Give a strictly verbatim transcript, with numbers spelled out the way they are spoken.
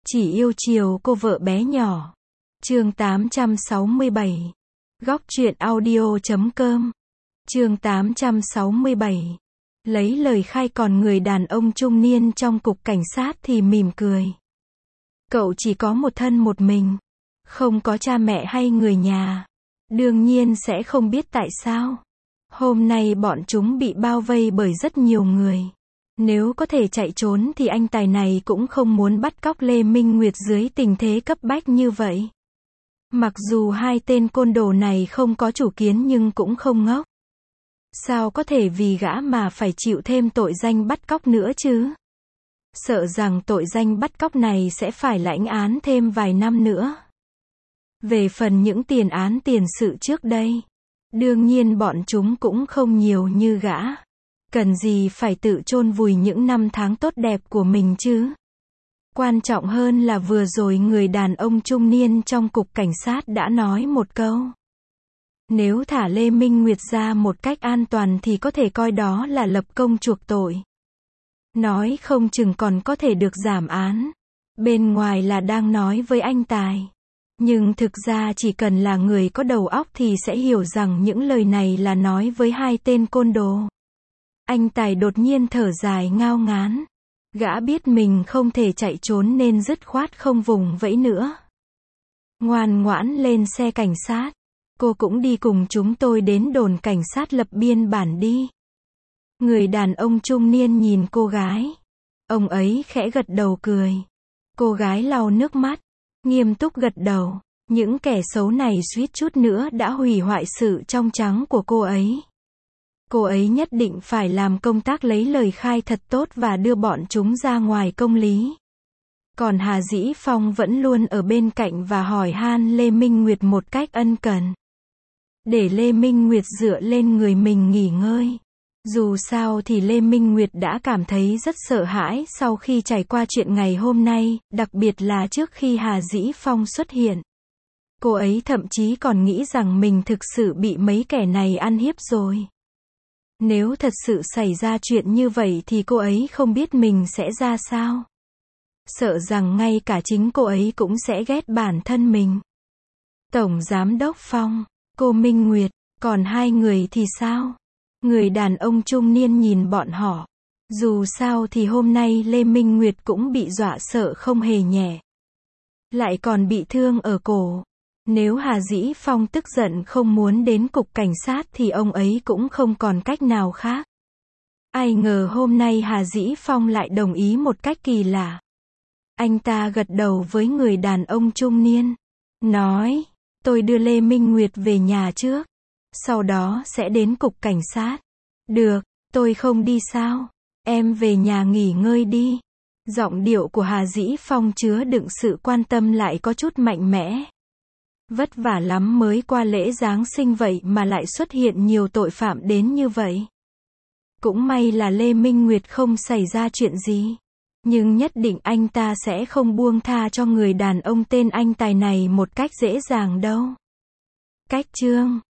Chỉ yêu chiều cô vợ bé nhỏ. Chương tám trăm sáu mươi bảy. Góc truyện audio chấm com. Chương tám trăm sáu mươi bảy. Lấy lời khai còn người đàn ông trung niên trong cục cảnh sát thì mỉm cười. Cậu chỉ có một thân một mình, không có cha mẹ hay người nhà. Đương nhiên sẽ không biết tại sao hôm nay bọn chúng bị bao vây bởi rất nhiều người. Nếu có thể chạy trốn thì anh tài này cũng không muốn bắt cóc Lê Minh Nguyệt dưới tình thế cấp bách như vậy. Mặc dù hai tên côn đồ này không có chủ kiến nhưng cũng không ngốc. Sao có thể vì gã mà phải chịu thêm tội danh bắt cóc nữa chứ? Sợ rằng tội danh bắt cóc này sẽ phải lãnh án thêm vài năm nữa. Về phần những tiền án tiền sự trước đây, đương nhiên bọn chúng cũng không nhiều như gã. Cần gì phải tự chôn vùi những năm tháng tốt đẹp của mình chứ? Quan trọng hơn là vừa rồi người đàn ông trung niên trong cục cảnh sát đã nói một câu. Nếu thả Lê Minh Nguyệt ra một cách an toàn thì có thể coi đó là lập công chuộc tội. Nói không chừng còn có thể được giảm án. Bên ngoài là đang nói với anh Tài. Nhưng thực ra chỉ cần là người có đầu óc thì sẽ hiểu rằng những lời này là nói với hai tên côn đồ. Anh Tài đột nhiên thở dài ngao ngán. Gã biết mình không thể chạy trốn nên dứt khoát không vùng vẫy nữa. Ngoan ngoãn lên xe cảnh sát. Cô cũng đi cùng chúng tôi đến đồn cảnh sát lập biên bản đi. Người đàn ông trung niên nhìn cô gái. Ông ấy khẽ gật đầu cười. Cô gái lau nước mắt, nghiêm túc gật đầu. Những kẻ xấu này suýt chút nữa đã hủy hoại sự trong trắng của cô ấy. Cô ấy nhất định phải làm công tác lấy lời khai thật tốt và đưa bọn chúng ra ngoài công lý. Còn Hà Dĩ Phong vẫn luôn ở bên cạnh và hỏi han Lê Minh Nguyệt một cách ân cần. Để Lê Minh Nguyệt dựa lên người mình nghỉ ngơi. Dù sao thì Lê Minh Nguyệt đã cảm thấy rất sợ hãi sau khi trải qua chuyện ngày hôm nay, đặc biệt là trước khi Hà Dĩ Phong xuất hiện. Cô ấy thậm chí còn nghĩ rằng mình thực sự bị mấy kẻ này ăn hiếp rồi. Nếu thật sự xảy ra chuyện như vậy thì cô ấy không biết mình sẽ ra sao. Sợ rằng ngay cả chính cô ấy cũng sẽ ghét bản thân mình. Tổng Giám đốc Phong, cô Minh Nguyệt, còn hai người thì sao? Người đàn ông trung niên nhìn bọn họ. Dù sao thì hôm nay Lê Minh Nguyệt cũng bị dọa sợ không hề nhẹ. Lại còn bị thương ở cổ. Nếu Hà Dĩ Phong tức giận không muốn đến cục cảnh sát thì ông ấy cũng không còn cách nào khác. Ai ngờ hôm nay Hà Dĩ Phong lại đồng ý một cách kỳ lạ. Anh ta gật đầu với người đàn ông trung niên. Nói, tôi đưa Lê Minh Nguyệt về nhà trước. Sau đó sẽ đến cục cảnh sát. Được, tôi không đi sao? Em về nhà nghỉ ngơi đi. Giọng điệu của Hà Dĩ Phong chứa đựng sự quan tâm lại có chút mạnh mẽ. Vất vả lắm mới qua lễ Giáng sinh vậy mà lại xuất hiện nhiều tội phạm đến như vậy. Cũng may là Lê Minh Nguyệt không xảy ra chuyện gì. Nhưng nhất định anh ta sẽ không buông tha cho người đàn ông tên anh Tài này một cách dễ dàng đâu. Cách chương